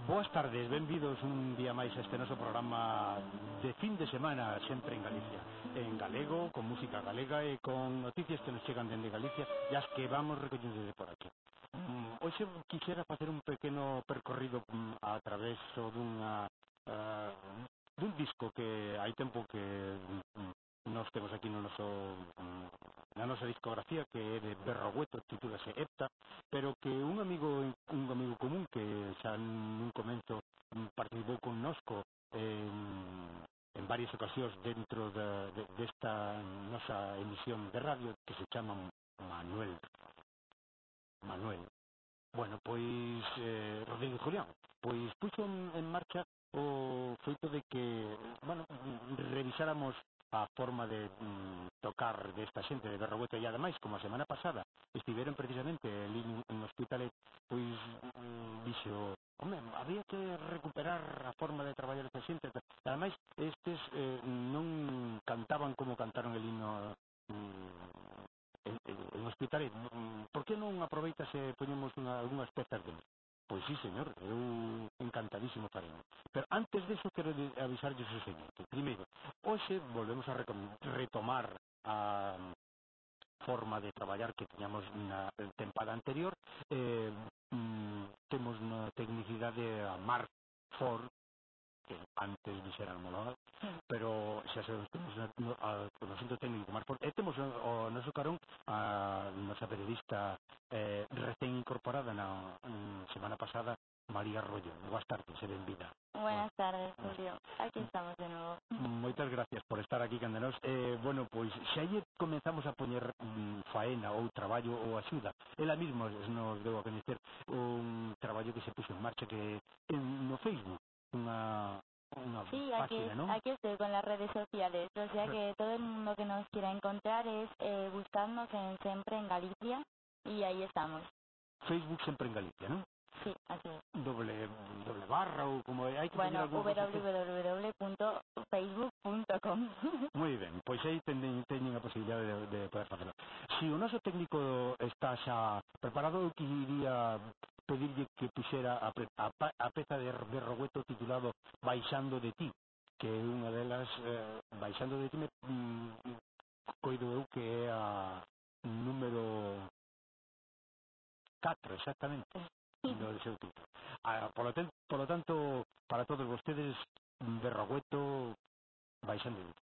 Boas tardes, benvidos un día máis a este noso programa de fin de semana sempre en Galicia, en galego, con música galega e con noticias que nos chegan dende Galicia e as que vamos recollendo de por aquí. Hoxe quixera facer un pequeno percorrido a través dun disco que hai tempo que nós temos aquí no na nosa discografía, que é de Berrogueto, titúlase Hepta, pero que un amigo común que xa nun comento participou connosco en varias ocasións dentro desta nosa emisión de radio, que se chama Manuel. Bueno, pois Rodrigo Julián, pois puxo en marcha o feito de que, bueno, revisáramos a forma de tocar desta xente de Berrogueto, e ademais, como a semana pasada estiveron precisamente ali en Hospitalet, pois dixo, home, había que recuperar a forma de traballar esta xente, e ademais estes non cantaban como cantaron el himno en Hospitalet. Por que non aproveitas e poñemos algunhas pezas deles? Pois sí, señor, eu encantadísimo faremos. Pero antes deso quero avisarlles o seguinte. Primeiro, hoxe volvemos a retomar a forma de traballar que tiñamos na tempada anterior. Temos na tecnicidade a Marc Ford, que antes dixéramos, pero xa sabemos que temos o noso técnico Marc Ford, e temos o noso carón a nosa periodista recén incorporada na semana pasada, María Arroyo. Boas tardes e benvida. Buenas tardes, Julio. Aquí estamos de novo. Moitas gracias por estar aquí cando nos. Bueno, pois xa lle comenzamos a poñer faena ou traballo ou axuda. Ela mesma nos deu a coñecer un traballo que se puxo en marcha que no Facebook, unha sí, página, ¿no? Aquí estoy con las redes sociales, o sea que todo el mundo que nos quiera encontrar es buscarnos en Sempre en Galicia y ahí estamos. Facebook Sempre en Galicia, ¿no? Sí, así es. Doble barra o como hai que bueno, www.facebook.com. Moi ben, pois aí teñen a posibilidade de poder facelo. Se o noso técnico está xa preparado, eu quería pedirlle que puxera a peza de Berrogueto titulado Baixando de ti, que é unha delas, Baixando de ti coido eu que é a número 4, exactamente, do seu título. Por lo tanto, para todos vostedes, Berrogueto, Baixando de ti.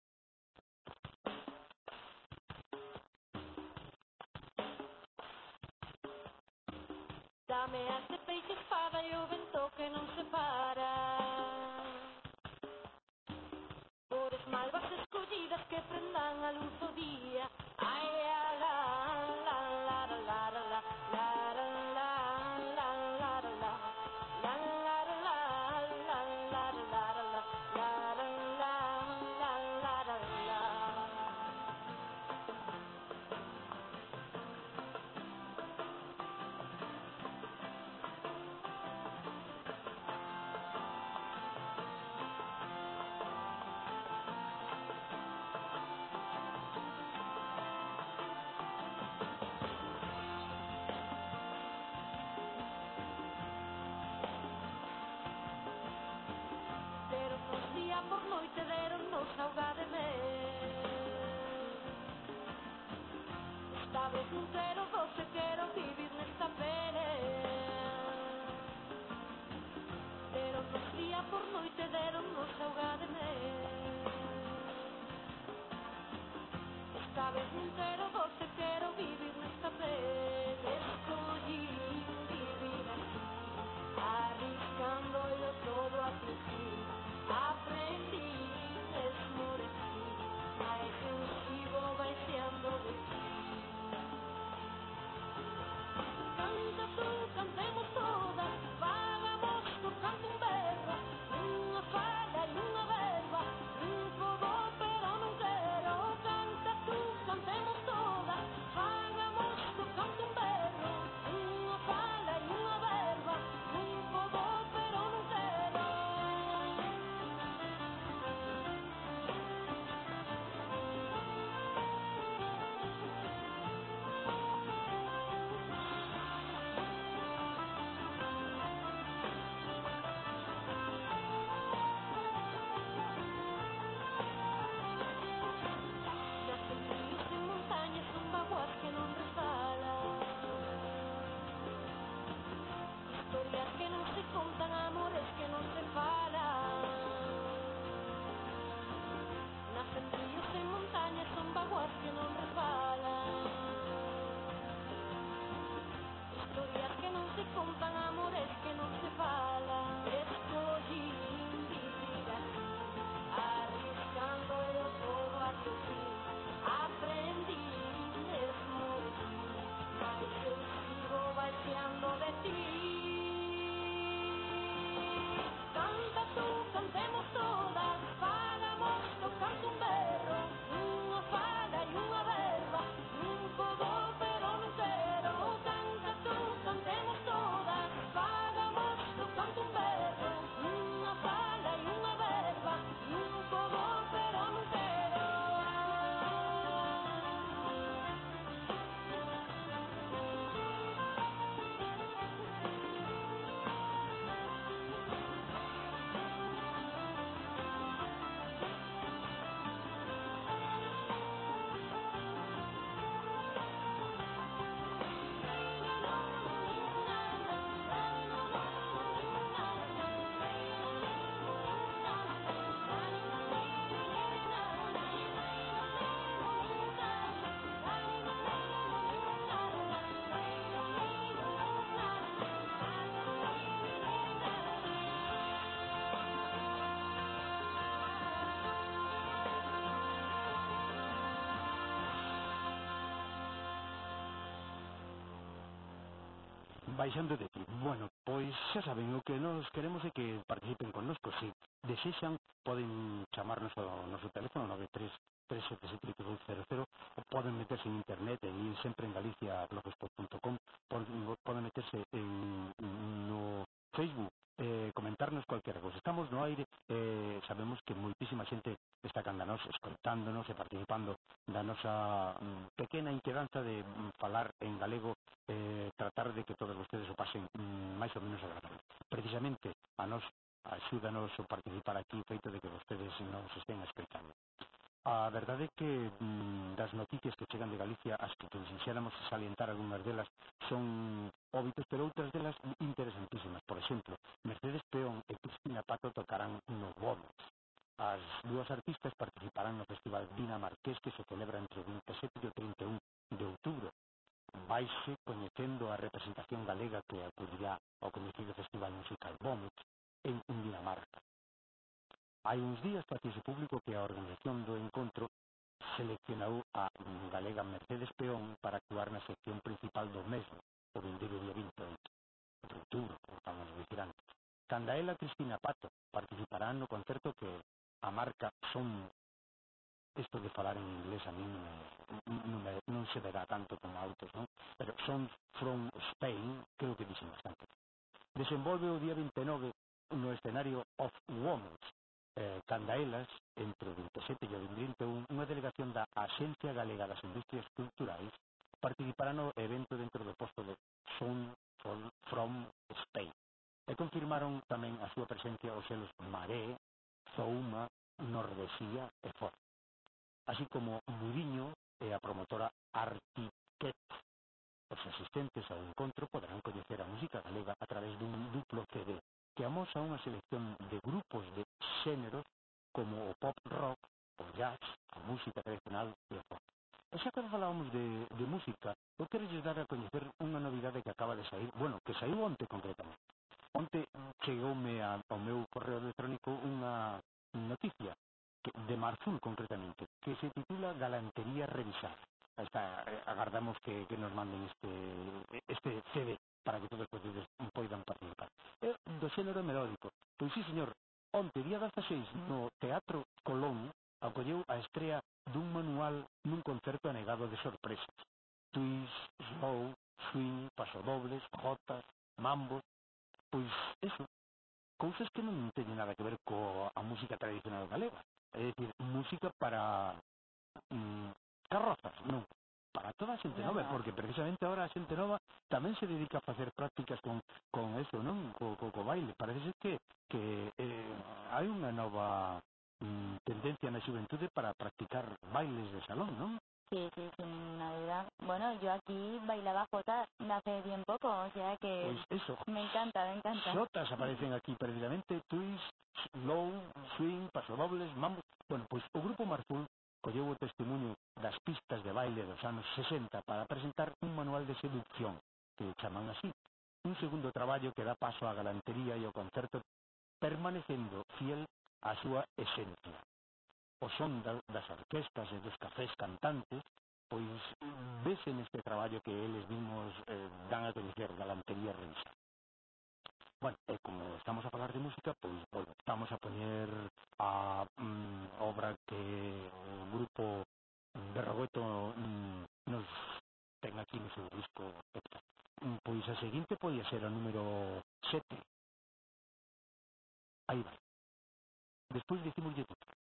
Dame arte, peixe, espada e o vento que non se para. Cores malvas escollidas que prendan a luz do día. Ai, la, la, la, la, la, la, la, la, la, la, la, la, la, la. Por noite deronnos auga de mel. Esta vez non quero goce, quero vivir nesta pele. Deronnos día por noite deronnos auga de mel. Esta vez non quero goce, quero vivir nesta pele. Escollí vivir así, arriscando yo todo a ti. Aprendí, esmorecí, mas eu sigo baixando de ti. Canta tú, cantemos todas, vagamos tocando un berro, unha falla e unha verba, un podo pero non quero. Canta tú, cantemos todas, vagamos tocando baixando de ti. Bueno, pois xa saben, o que nos queremos é que participen connosco. Se desexan, poden chamarnos ao noso teléfono 933778200, ou poden meterse en internet, en ir sempre en Galicia, blogspot.com, poden meterse no Facebook, comentarnos cualquier cosa. Estamos no aire, sabemos que moitísima xente está candanos, escoitándonos e participando da nosa pequena inquedanza de falar en galego, tratar de que todos vostedes o pasen máis ou menos agradable. Precisamente a nos axúdanos a participar aquí o feito de que vostedes nos estén escoitando. A verdade é que das noticias que chegan de Galicia, as que quixéramos salientar algunhas delas son óbitos, pero outras delas interesantísimas. Por exemplo, Mercedes Peón e Cristina Pato tocarán no Gómez. As dúas artistas participarán no Festival Dinamarqués que se celebra entre o 27 e o 31 de outubro. Vaise coñecendo a representación galega que acudirá ao coñecido Festival Musical Gómez en Dinamarca. Hai uns días facise público que a organización do encontro seleccionou a galega Mercedes Peón para actuar na sección principal do mesmo, o vindeiro día 28 de outubro, como estamos a dicir antes. Canda ela, Cristina Pato participará no concerto que a marca Son, isto de falar en inglés a mí non se verá tanto con autos, non? Pero Son from Spain, creo que dixen bastante. Desenvolve o día 29 no escenario of Women's, canda elas, entre o 27 e o 21, unha delegación da Axencia Galega das Industrias Culturais participará no evento dentro do posto de Son from Spain. E confirmaron tamén a súa presencia os selos Maré, Zouma, Nordesía e Ford, así como Mudiño e a promotora Artiquet. Os asistentes ao encontro poderán coñecer a música galega a través dun duplo CD que amosa unha selección de grupos de xéneros como o pop rock, o jazz, a música tradicional e o pop. E xa que falábamos de música, eu quero dar a coñecer unha novidade que acaba de sair, bueno, que saiu onte concretamente. Onte chegoume ao meu correo electrónico unha noticia de Marzul concretamente, que se titula Galantería Revisar. Agardamos que nos manden este CD para que todos vostedes poidan participar. É do xénero melódico. Pois sí, señor, onte, día 16, no Teatro Colón, acolleu a estrea dun manual nun concerto anegado de sorpresas. Twist, slow, swing, pasodobles, jotas, mambos, pois eso, cousas que non teñen nada que ver coa música tradicional galega. É dicir, música para carrozas, non, para toda a xente nova, porque precisamente agora a xente nova tamén se dedica a facer prácticas con eso, non? Co baile. Parece ser que hai unha nova tendencia na xuventude para practicar bailes de salón, non? Sí, sin duda. Bueno, yo aquí bailaba jota hace bien poco, o sea que pues eso, me encanta. Jotas aparecen aquí precisamente, twist, slow, swing, pasodobles, mambo. Bueno, pois o grupo Marzul colleu o testemunho das pistas de baile dos anos 60 para presentar un manual de seducción, que chaman así. Un segundo traballo que dá paso á galantería e ao concerto permanecendo fiel á súa esencia. O son das orquestas e dos cafés cantantes, pois vese neste traballo que eles mismos dan a coñecer, Galantería Revisar. Bueno, como estamos a falar de música, pois estamos a poñer a obra que o grupo de Rogoeto nos ten aquí no seu disco. Pois a seguinte podía ser a número 7. Aí vai. Despois dicimos de tudo.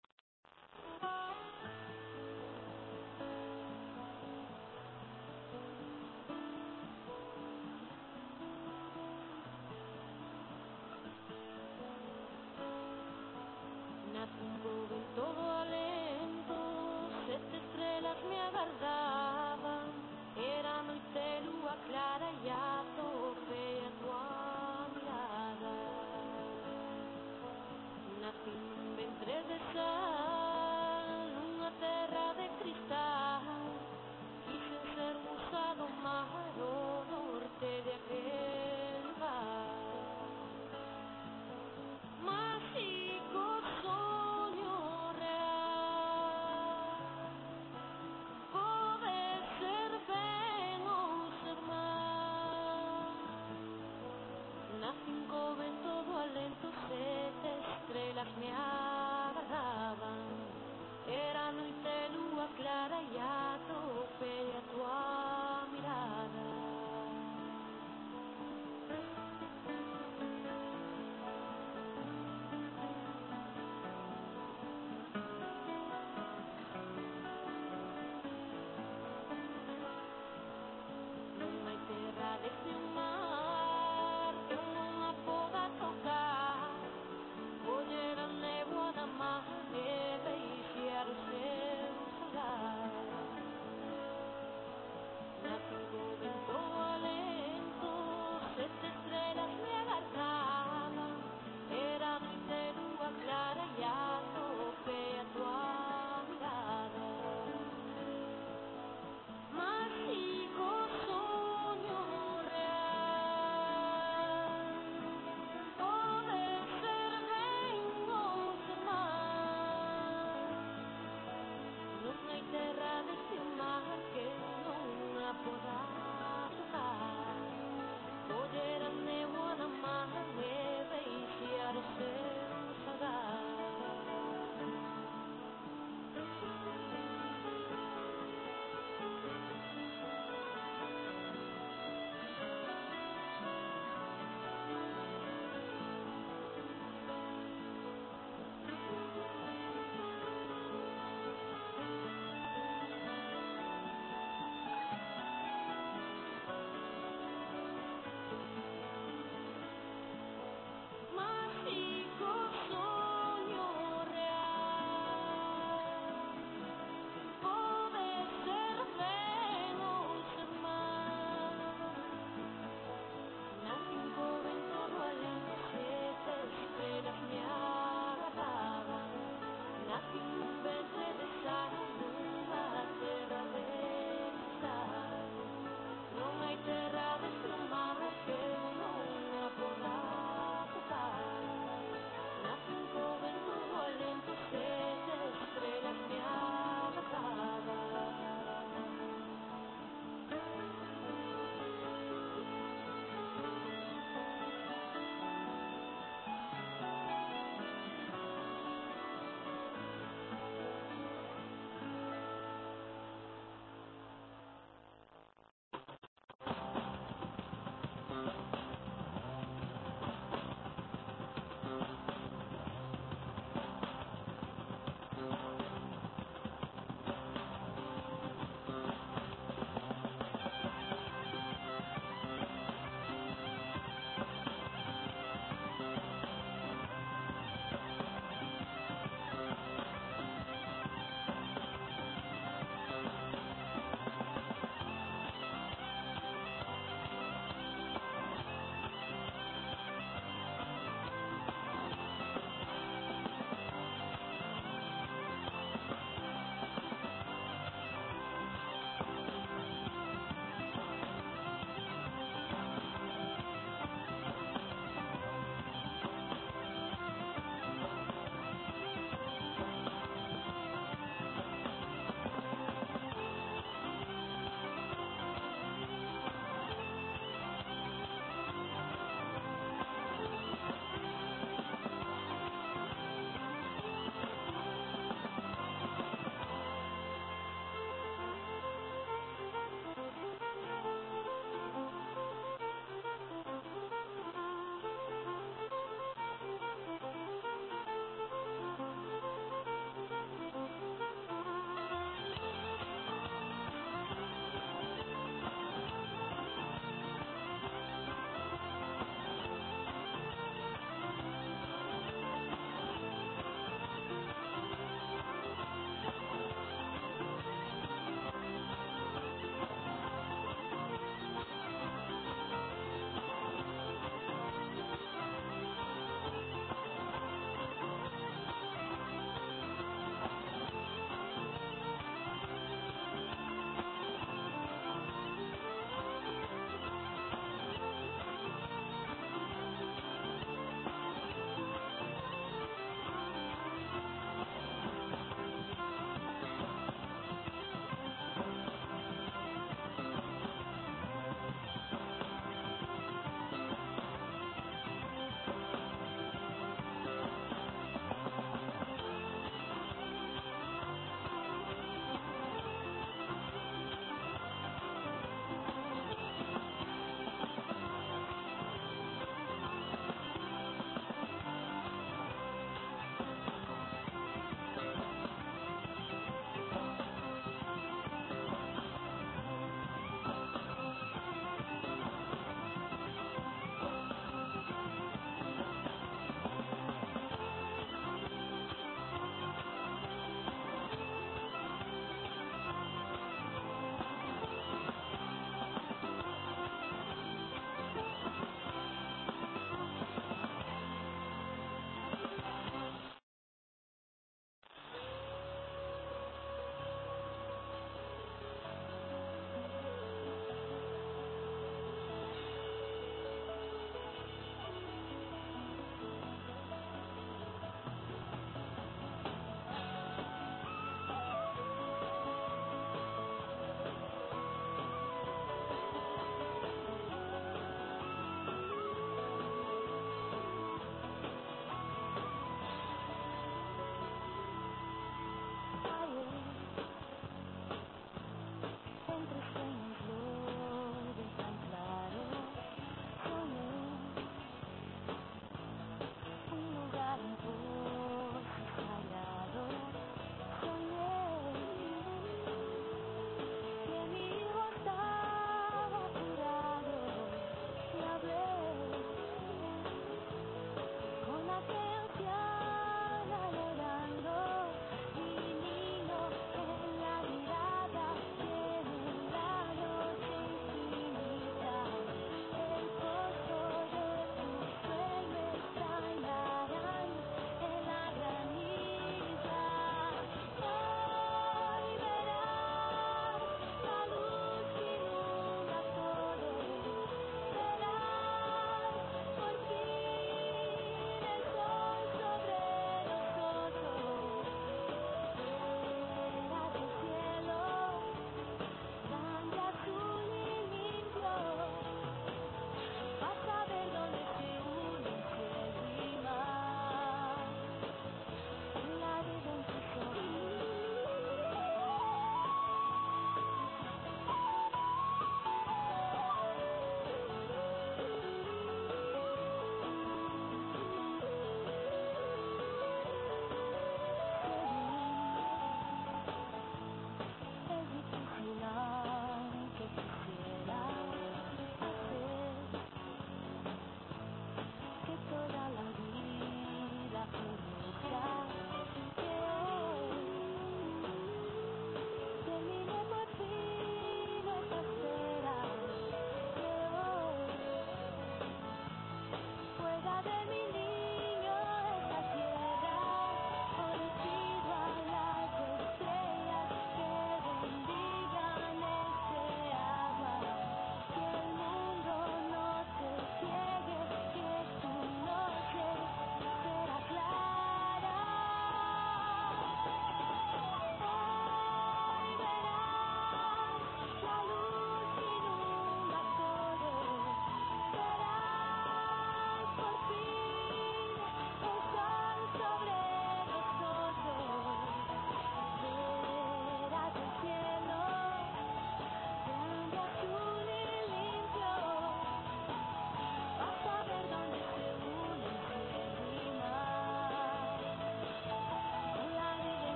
Nace un joven todo alento, 7 estrelas me agardaban, era noite lúa clara e a torre a tua mirada. Nací nun ventre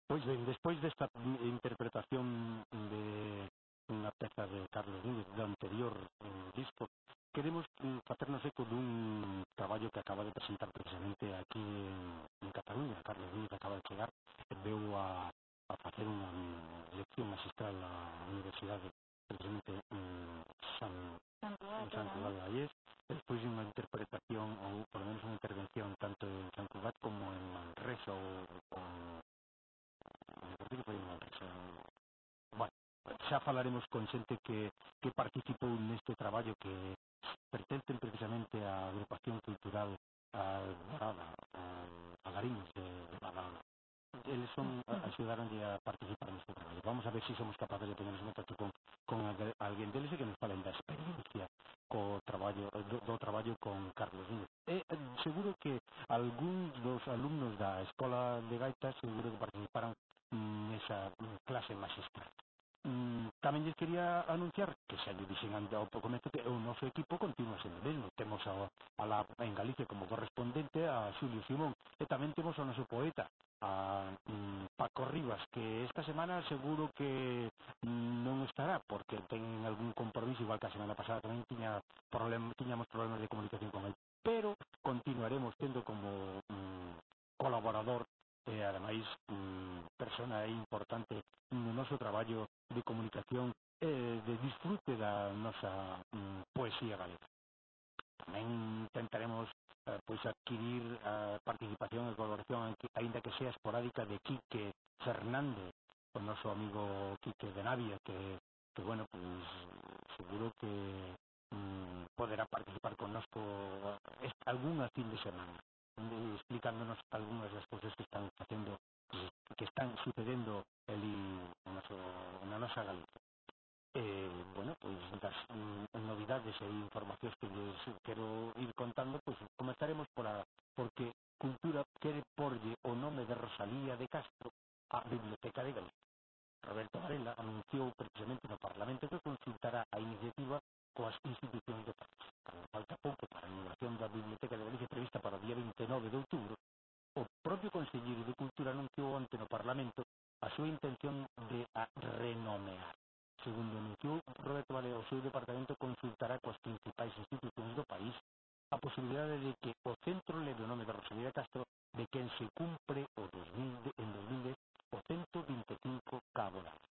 Pois ben, despois desta interpretación de unha peza de Carlos Núñez do anterior disco, queremos facernos eco dun traballo que acaba de presentar precisamente aquí en Cataluña. Carlos Núñez acaba de chegar e veu a facer unha lección magistral na Universidade precisamente Sant Cugat, en Sant Cugat de Vallès, despois de unha interpretación ou por lo menos unha intervención tanto en Sant Cugat como en Manresa ou me parece que foi en Manresa. Bueno, xa falaremos con xente que participou neste traballo que pertencen precisamente á agrupación cultural Alborada, a Gariños de Badalona. Eles axudaronlle a participar neste traballo. Vamos a ver se somos capaces de ponernos en contacto con alguén deles e que nos falen da experiencia co traballo do traballo con Carlos Núñez. Seguro que algúns dos alumnos da Escola de Gaitas seguro que participaran nesa clase magistral. Tamén lles quería anunciar que xa lle dixen ao comezo que o noso equipo continua sendo mesmo. Temos en Galicia como correspondente a Xulio Simón e tamén temos ao noso poeta a Paco Rivas, que esta semana seguro que non estará porque ten algún compromiso, igual que a semana pasada tamén tiñamos problemas de comunicación con el, pero continuaremos tendo como colaborador e ademais persona importante no noso traballo de comunicación e de disfrute da nosa poesía galega. Tamén intentaremos pois adquirir a participación e colaboración, aínda que sea esporádica, de Quique Fernández, o noso amigo Quique de Navia, que bueno, pois seguro que poderá participar connosco algunha fin de semana, explicándonos algunhas das cousas que están facendo, que están sucedendo na nosa Galicia. Bueno, pois das novidades e informacións que lles quero ir contando, pois comenzaremos porque Cultura quere porlle o nome de Rosalía de Castro á Biblioteca de Galicia. Roberto Varela anunciou precisamente no Parlamento que consultará a iniciativa coas institucións do país. Cando falta pouco para a inauguración da Biblioteca de Galicia prevista para o día 29 de outubro, o propio Conselleiro de Cultura anunciou onte no Parlamento a súa intención de a renomear. Segundo anunciou Roberto Varela, o seu departamento consultará coas principais institucións do país a posibilidade de que o centro leve o nome de Rosalía de Castro, de quen se cumpre en 2010 o 125 cabo de ano.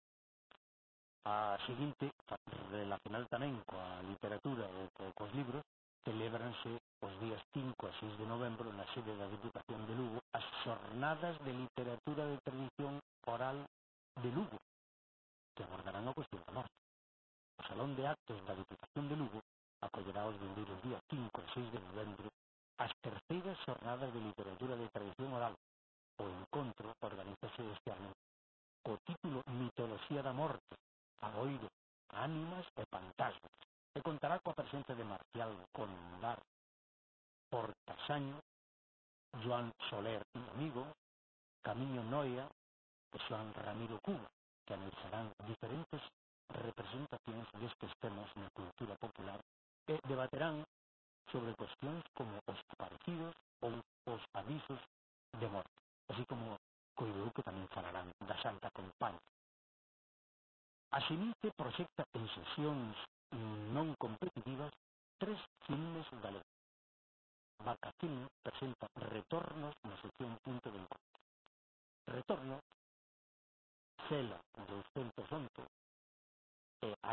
A seguinte, relacionada tamén coa literatura ou cos libros, celébranse os días 5 a 6 de novembro na sede da Diputación de Lugo as Xornadas de Literatura de Tradición Oral de Lugo, que abordarán a cuestión da morte. O Salón de Actos da Diputación de Lugo acollerá os vindeiros días 5 e 6 de novembro as terceiras Xornadas de Literatura de Tradición Oral. O encontro organizase este ano co título Mitoloxía da Morte, Agoiro, Ánimas e Fantasmas, e contará coa presenza de Marcial Condar, Portasaño, Joan Soler e Amigo, Camiño Noia e Joan Ramiro Cuba, que analizarán diferentes representacións destes temas na cultura popular e debaterán sobre cuestións como os aparecidos ou os avisos de morte, así como coidou que tamén falarán da Santa Compaña. A Xenice proxecta en sesións non competitivas 3 filmes galegos. Vacación presenta Retornos na sección Punto de Encontro. Retorno, Cela 211 e A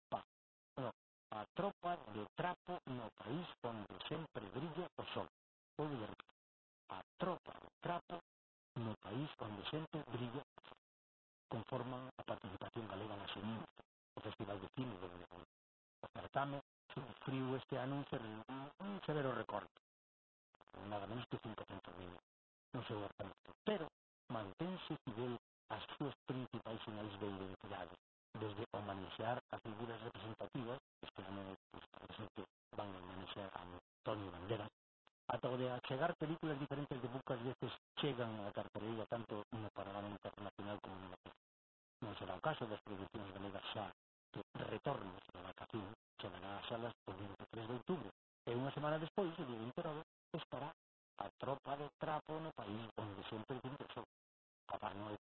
tropa de trapo no país onde sempre brilla o sol. A tropa de trapo no país onde sempre brilla o sol. Conforman a participación galega na Xenice, o Festival de Cine de León. O certame sufriu este ano un severo recorte, nada menos que 500.000 no seu orzamento, pero mantense fidel ás súas principais sinais de identidade, desde homenaxear a figuras representativas, este ano parece que van a homenaxear a Antonio Banderas, ata o de achegar películas diferentes de poucas veces chegan a carteleira tanto no panorama internacional como no nacional. Non será o caso das producións galegas xa que Retornos de Vacación chegará ás salas o 23 de outubro e unha semana despois, o día 29, estará A tropa de trapo no país onde sempre brilla o sol. Papá Noel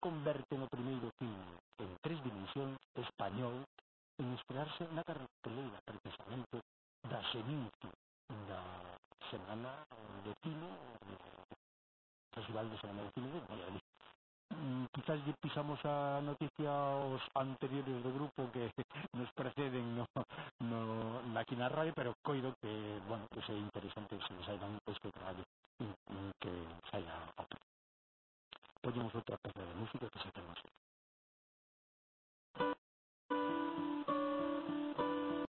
converte no primeiro filme en 3 dimensións español en estrearse na carteleira precisamente da Xeninci, da Semana de Cine, Festival de Semana de Cine de Valladolid. Quizás lle pisamos a noticia aos anteriores do grupo que nos preceden aquí na radio, pero coido que, bueno, que é interesante se saiban este traballo que saia a otro. Poñemos outra peza de música que se ten así.